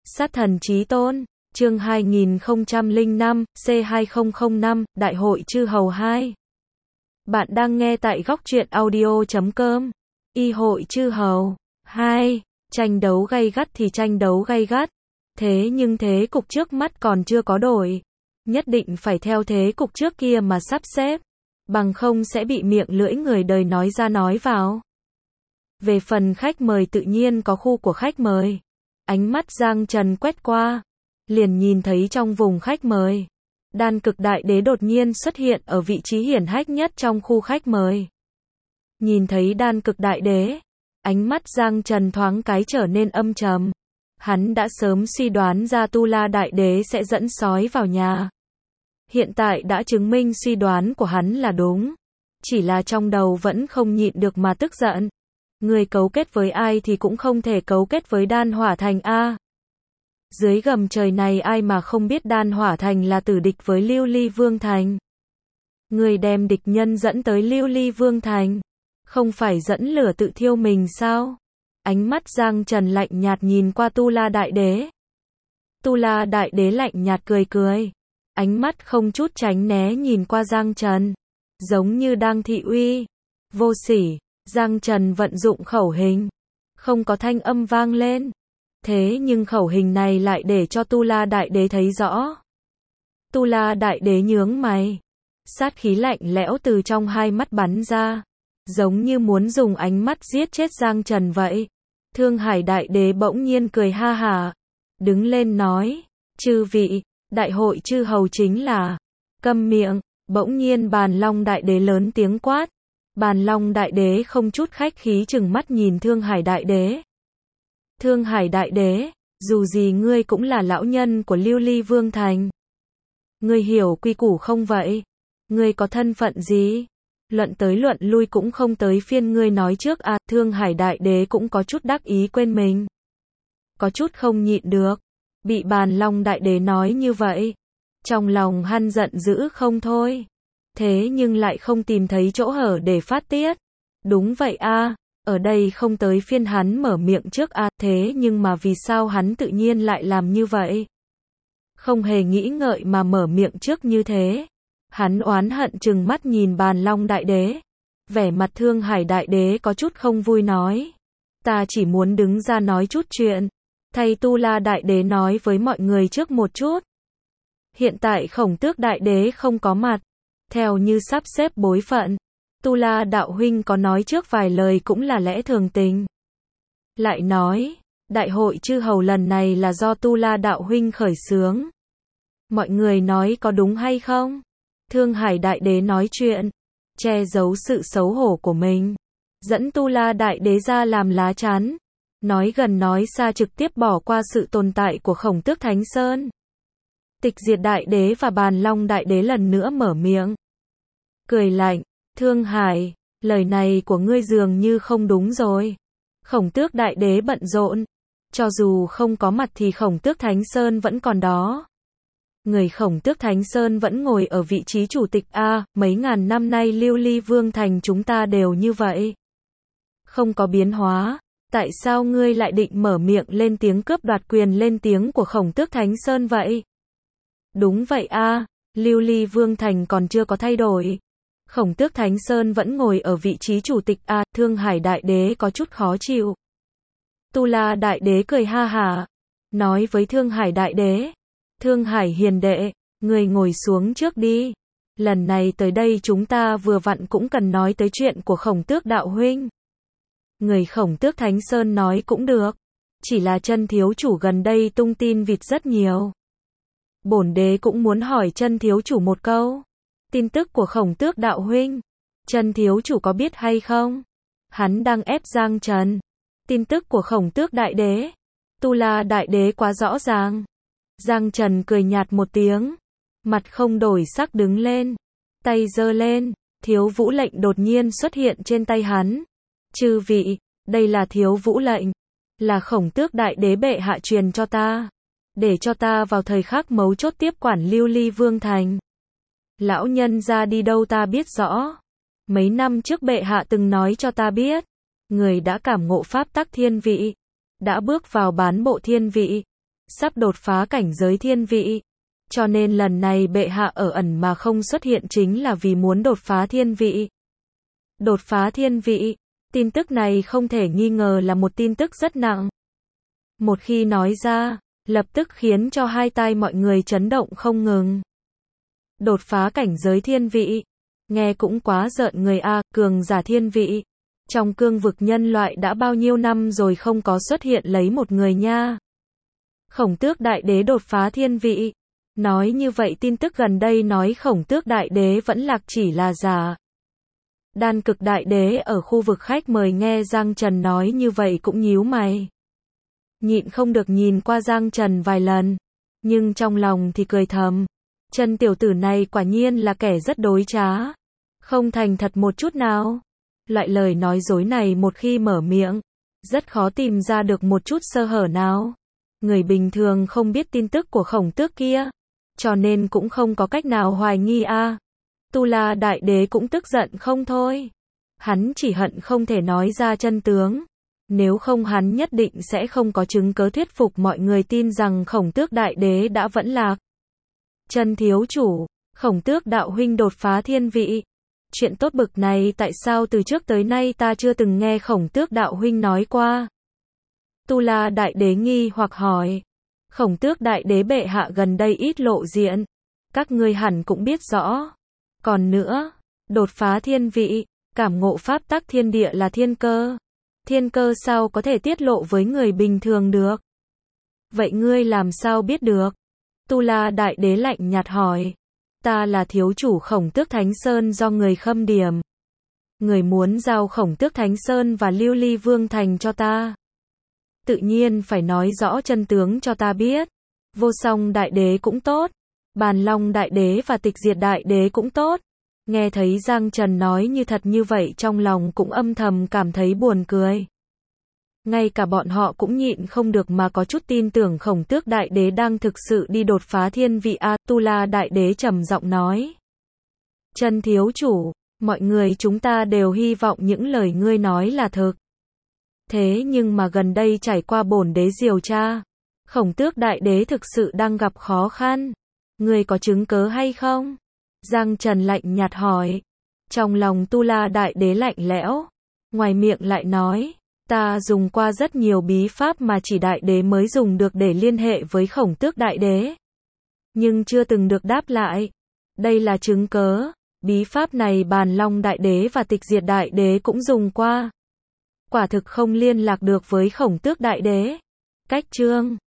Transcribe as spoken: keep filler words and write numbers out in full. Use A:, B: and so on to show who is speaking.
A: Sát thần chí tôn, chương hai nghìn không trăm lẻ năm, C hai không không năm, Đại hội chư hầu hai. Bạn đang nghe tại góc truyện audio chấm com. Y hội chư hầu hai, tranh đấu gay gắt thì tranh đấu gay gắt. Thế nhưng thế cục trước mắt còn chưa có đổi. Nhất định phải theo thế cục trước kia mà sắp xếp. Bằng không sẽ bị miệng lưỡi người đời nói ra nói vào. Về phần khách mời tự nhiên có khu của khách mời. Ánh mắt Giang Trần quét qua, liền nhìn thấy trong vùng khách mời, Đan Cực Đại Đế đột nhiên xuất hiện ở vị trí hiển hách nhất trong khu khách mời. Nhìn thấy Đan Cực Đại Đế, ánh mắt Giang Trần thoáng cái trở nên âm trầm. Hắn đã sớm suy đoán ra Tu La Đại Đế sẽ dẫn sói vào nhà. Hiện tại đã chứng minh suy đoán của hắn là đúng. Chỉ là trong đầu vẫn không nhịn được mà tức giận. Người cấu kết với ai thì cũng không thể cấu kết với Đan Hỏa Thành a. Dưới gầm trời này ai mà không biết Đan Hỏa Thành là tử địch với Lưu Ly Vương Thành. Người đem địch nhân dẫn tới Lưu Ly Vương Thành, không phải dẫn lửa tự thiêu mình sao? Ánh mắt Giang Trần lạnh nhạt nhìn qua Tu La Đại Đế. Tu La Đại Đế lạnh nhạt cười cười, ánh mắt không chút tránh né nhìn qua Giang Trần, giống như đang thị uy. Vô sỉ. Giang Trần vận dụng khẩu hình, không có thanh âm vang lên. Thế nhưng khẩu hình này lại để cho Tu La Đại Đế thấy rõ. Tu La Đại Đế nhướng mày, sát khí lạnh lẽo từ trong hai mắt bắn ra, giống như muốn dùng ánh mắt giết chết Giang Trần vậy. Thương Hải Đại Đế bỗng nhiên cười ha hả, đứng lên nói, chư vị, đại hội chư hầu chính là, câm miệng. Bỗng nhiên Bàn Long Đại Đế lớn tiếng quát. Bàn Long Đại Đế không chút khách khí chừng mắt nhìn Thương Hải Đại Đế. Thương Hải Đại Đế, dù gì ngươi cũng là lão nhân của Lưu Ly Vương Thành. Ngươi hiểu quy củ không vậy? Ngươi có thân phận gì? Luận tới luận lui cũng không tới phiên ngươi nói trước à. Thương Hải Đại Đế cũng có chút đắc ý quên mình. Có chút không nhịn được. Bị Bàn Long Đại Đế nói như vậy, trong lòng hắn giận dữ không thôi. Thế nhưng lại không tìm thấy chỗ hở để phát tiết. Đúng vậy a, ở đây không tới phiên hắn mở miệng trước a, thế nhưng mà vì sao hắn tự nhiên lại làm như vậy? Không hề nghĩ ngợi mà mở miệng trước như thế. Hắn oán hận trừng mắt nhìn Bàn Long Đại Đế. Vẻ mặt Thương Hải Đại Đế có chút không vui nói. Ta chỉ muốn đứng ra nói chút chuyện. Thay Tu La Đại Đế nói với mọi người trước một chút. Hiện tại Khổng Tước Đại Đế không có mặt. Theo như sắp xếp bối phận, Tu La đạo huynh có nói trước vài lời cũng là lẽ thường tình. Lại nói, đại hội chư hầu lần này là do Tu La đạo huynh khởi xướng. Mọi người nói có đúng hay không? Thương Hải Đại Đế nói chuyện, che giấu sự xấu hổ của mình, dẫn Tu La Đại Đế ra làm lá chắn, nói gần nói xa trực tiếp bỏ qua sự tồn tại của Khổng Tước Thánh Sơn. Tịch Diệt Đại Đế và Bàn Long Đại Đế lần nữa mở miệng. Cười lạnh, Thương Hải, lời này của ngươi dường như không đúng rồi. Khổng Tước Đại Đế bận rộn. Cho dù không có mặt thì Khổng Tước Thánh Sơn vẫn còn đó. Người Khổng Tước Thánh Sơn vẫn ngồi ở vị trí chủ tịch A, mấy ngàn năm nay Lưu Ly Vương Thành chúng ta đều như vậy. Không có biến hóa. Tại sao ngươi lại định mở miệng lên tiếng cướp đoạt quyền lên tiếng của Khổng Tước Thánh Sơn vậy? Đúng vậy a, Lưu Ly Vương Thành còn chưa có thay đổi. Khổng Tước Thánh Sơn vẫn ngồi ở vị trí chủ tịch a. Thương Hải Đại Đế có chút khó chịu. Tu La Đại Đế cười ha hả, nói với Thương Hải Đại Đế. Thương Hải hiền đệ, người ngồi xuống trước đi. Lần này tới đây chúng ta vừa vặn cũng cần nói tới chuyện của Khổng Tước đạo huynh. Người Khổng Tước Thánh Sơn nói cũng được. Chỉ là Chân thiếu chủ gần đây tung tin vịt rất nhiều. Bổn đế cũng muốn hỏi Chân thiếu chủ một câu. Tin tức của Khổng Tước đạo huynh, Chân thiếu chủ có biết hay không? Hắn đang ép Giang Trần. Tin tức của Khổng Tước Đại Đế, Tu La Đại Đế quá rõ ràng. Giang Trần cười nhạt một tiếng, mặt không đổi sắc đứng lên, tay giơ lên, Thiếu Vũ lệnh đột nhiên xuất hiện trên tay hắn. Chư vị, đây là Thiếu Vũ lệnh, là Khổng Tước Đại Đế bệ hạ truyền cho ta, để cho ta vào thời khắc mấu chốt tiếp quản Lưu Ly Vương Thành. Lão nhân ra đi đâu ta biết rõ. Mấy năm trước bệ hạ từng nói cho ta biết, người đã cảm ngộ pháp tắc thiên vị, đã bước vào bán bộ thiên vị. sắp đột phá cảnh giới thiên vị. Cho nên lần này bệ hạ ở ẩn mà không xuất hiện chính là vì muốn đột phá thiên vị. Đột phá thiên vị, tin tức này không thể nghi ngờ là một tin tức rất nặng. Một khi nói ra, lập tức khiến cho hai tai mọi người chấn động không ngừng. Đột phá cảnh giới thiên vị, nghe cũng quá rợn người a, cường giả thiên vị. Trong cương vực nhân loại đã bao nhiêu năm rồi không có xuất hiện lấy một người nha. Khổng Tước Đại Đế đột phá thiên vị. Nói như vậy tin tức gần đây nói Khổng Tước Đại Đế vẫn lạc chỉ là giả. Đan Cực Đại Đế ở khu vực khách mời nghe Giang Trần nói như vậy cũng nhíu mày. Nhịn không được nhìn qua Giang Trần vài lần, nhưng trong lòng thì cười thầm. Trần tiểu tử này quả nhiên là kẻ rất đối trá. Không thành thật một chút nào. Loại lời nói dối này một khi mở miệng, rất khó tìm ra được một chút sơ hở nào. Người bình thường không biết tin tức của Khổng Tước kia, cho nên cũng không có cách nào hoài nghi a. À. Tu La Đại Đế cũng tức giận không thôi. Hắn chỉ hận không thể nói ra chân tướng. Nếu không hắn nhất định sẽ không có chứng cớ thuyết phục mọi người tin rằng Khổng Tước Đại Đế đã vẫn lạc. Trần thiếu chủ, Khổng Tước đạo huynh đột phá thiên vị. Chuyện tốt bực này tại sao từ trước tới nay ta chưa từng nghe Khổng Tước đạo huynh nói qua? Tu La Đại Đế nghi hoặc hỏi. Khổng Tước Đại Đế bệ hạ gần đây ít lộ diện. Các ngươi hẳn cũng biết rõ. Còn nữa, đột phá thiên vị, cảm ngộ pháp tắc thiên địa là thiên cơ. Thiên cơ sao có thể tiết lộ với người bình thường được? Vậy ngươi làm sao biết được? Tu La Đại Đế lạnh nhạt hỏi. Ta là thiếu chủ Khổng Tước Thánh Sơn do người khâm điểm. Người muốn giao Khổng Tước Thánh Sơn và Lưu Ly Vương Thành cho ta. Tự nhiên phải nói rõ chân tướng cho ta biết. Vô Song Đại Đế cũng tốt. Bàn Long Đại Đế và Tịch Diệt Đại Đế cũng tốt. Nghe thấy Giang Trần nói như thật như vậy trong lòng cũng âm thầm cảm thấy buồn cười. Ngay cả bọn họ cũng nhịn không được mà có chút tin tưởng Khổng Tước Đại Đế đang thực sự đi đột phá thiên vị a. Tu La Đại Đế trầm giọng nói. Trần thiếu chủ, mọi người chúng ta đều hy vọng những lời ngươi nói là thực. Thế nhưng mà gần đây trải qua bổn đế điều tra, Khổng Tước Đại Đế thực sự đang gặp khó khăn. Ngươi có chứng cớ hay không? Giang Trần lạnh nhạt hỏi. Trong lòng Tu La Đại Đế lạnh lẽo, ngoài miệng lại nói. Ta dùng qua rất nhiều bí pháp mà chỉ Đại Đế mới dùng được để liên hệ với Khổng Tước Đại Đế. Nhưng chưa từng được đáp lại. Đây là chứng cớ. Bí pháp này Bàn Long Đại Đế và Tịch Diệt Đại Đế cũng dùng qua. Quả thực không liên lạc được với Khổng Tước Đại Đế. Cách chương